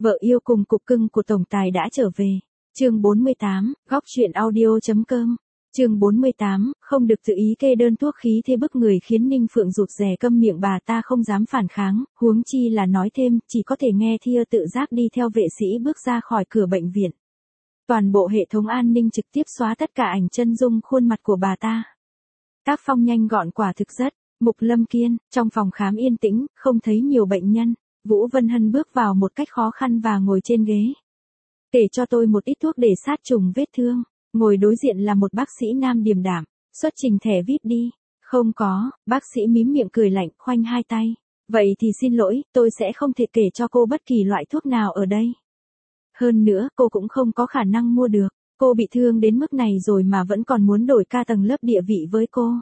Vợ yêu cùng cục cưng của tổng tài đã trở về. Chương 48, góc truyện audio.com. Chương 48, không được tự ý kê đơn thuốc khí thế bức người khiến Ninh Phượng rụt rè câm miệng, bà ta không dám phản kháng, huống chi là nói thêm, chỉ có thể nghe thia tự giác đi theo vệ sĩ bước ra khỏi cửa bệnh viện. Toàn bộ hệ thống an ninh trực tiếp xóa tất cả ảnh chân dung khuôn mặt của bà ta. Tác phong nhanh gọn quả thực rất. Mục Lâm Kiên, trong phòng khám yên tĩnh, không thấy nhiều bệnh nhân. Vũ Vân Hân bước vào một cách khó khăn và ngồi trên ghế. Kể cho tôi một ít thuốc để sát trùng vết thương. Ngồi đối diện là một bác sĩ nam điềm đạm. Xuất trình thẻ VIP đi. Không có, bác sĩ mím miệng cười lạnh, khoanh hai tay. Vậy thì xin lỗi, tôi sẽ không thể kể cho cô bất kỳ loại thuốc nào ở đây. Hơn nữa, cô cũng không có khả năng mua được. Cô bị thương đến mức này rồi mà vẫn còn muốn đổi ca tầng lớp địa vị với cô.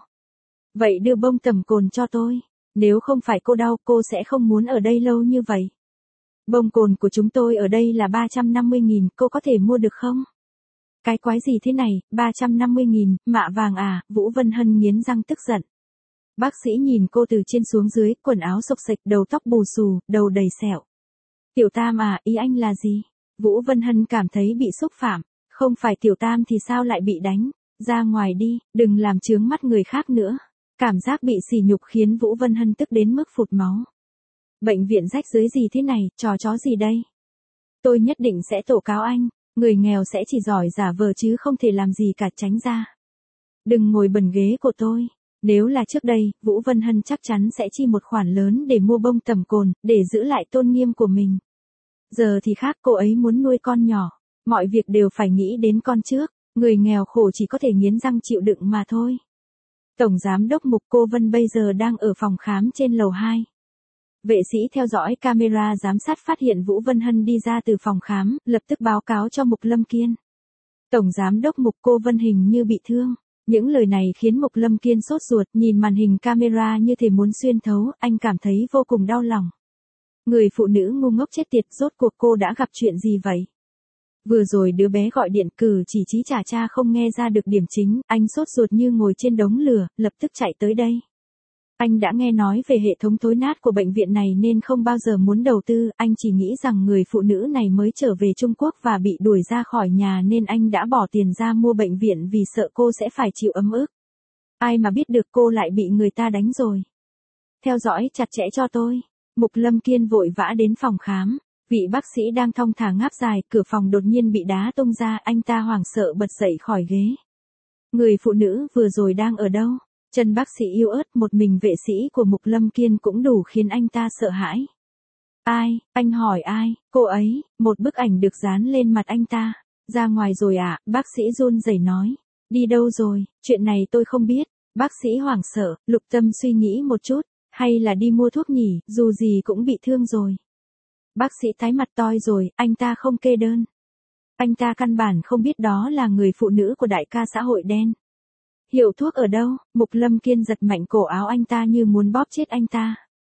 Vậy đưa bông tẩm cồn cho tôi. Nếu không phải cô đau, cô sẽ không muốn ở đây lâu như vậy. Bông cồn của chúng tôi ở đây là 350.000, cô có thể mua được không? Cái quái gì thế này, 350.000, mạ vàng à, Vũ Vân Hân nghiến răng tức giận. Bác sĩ nhìn cô từ trên xuống dưới, quần áo xộc xệch, đầu tóc bù xù, đầu đầy sẹo. Tiểu Tam à, ý anh là gì? Vũ Vân Hân cảm thấy bị xúc phạm. Không phải Tiểu Tam thì sao lại bị đánh? Ra ngoài đi, đừng làm chướng mắt người khác nữa. Cảm giác bị sỉ nhục khiến Vũ Vân Hân tức đến mức phụt máu. Bệnh viện rách rưới gì thế này, trò chó gì đây? Tôi nhất định sẽ tố cáo anh. Người nghèo sẽ chỉ giỏi giả vờ chứ không thể làm gì cả, tránh ra. Đừng ngồi bần ghế của tôi. Nếu là trước đây, Vũ Vân Hân chắc chắn sẽ chi một khoản lớn để mua bông tẩm cồn, để giữ lại tôn nghiêm của mình. Giờ thì khác, cô ấy muốn nuôi con nhỏ. Mọi việc đều phải nghĩ đến con trước. Người nghèo khổ chỉ có thể nghiến răng chịu đựng mà thôi. Tổng giám đốc Mục Cô Vân bây giờ đang ở phòng khám trên lầu 2. Vệ sĩ theo dõi camera giám sát phát hiện Vũ Vân Hân đi ra từ phòng khám, lập tức báo cáo cho Mục Lâm Kiên. Tổng giám đốc Mục Cô Vân hình như bị thương. Những lời này khiến Mục Lâm Kiên sốt ruột, nhìn màn hình camera như thể muốn xuyên thấu, anh cảm thấy vô cùng đau lòng. Người phụ nữ ngu ngốc chết tiệt, rốt cuộc cô đã gặp chuyện gì vậy? Vừa rồi đứa bé gọi điện cử chỉ chí trả cha không nghe ra được điểm chính, anh sốt ruột như ngồi trên đống lửa, lập tức chạy tới đây. Anh đã nghe nói về hệ thống thối nát của bệnh viện này nên không bao giờ muốn đầu tư, anh chỉ nghĩ rằng người phụ nữ này mới trở về Trung Quốc và bị đuổi ra khỏi nhà nên anh đã bỏ tiền ra mua bệnh viện vì sợ cô sẽ phải chịu ấm ức. Ai mà biết được cô lại bị người ta đánh rồi. Theo dõi chặt chẽ cho tôi. Mục Lâm Kiên vội vã đến phòng khám. Vị bác sĩ đang thong thả ngáp dài, cửa phòng đột nhiên bị đá tung ra, anh ta hoảng sợ bật dậy khỏi ghế. Người phụ nữ vừa rồi đang ở đâu? Chân bác sĩ yếu ớt, một mình vệ sĩ của Mục Lâm Kiên cũng đủ khiến anh ta sợ hãi. Ai? Anh hỏi ai? Cô ấy, một bức ảnh được dán lên mặt anh ta. Ra ngoài rồi à? Bác sĩ run rẩy nói. Đi đâu rồi? Chuyện này tôi không biết. Bác sĩ hoảng sợ, Lục Tâm suy nghĩ một chút. Hay là đi mua thuốc nhỉ, dù gì cũng bị thương rồi. Bác sĩ tái mặt toi rồi, anh ta không kê đơn. Anh ta căn bản không biết đó là người phụ nữ của đại ca xã hội đen. Hiệu thuốc ở đâu? Mục Lâm Kiên giật mạnh cổ áo anh ta như muốn bóp chết anh ta.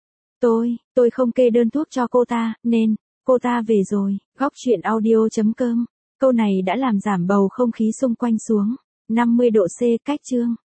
Tôi không kê đơn thuốc cho cô ta, nên, cô ta về rồi. Góc truyện audio.com. Câu này đã làm giảm bầu không khí xung quanh xuống 50 độ C. Cách chương.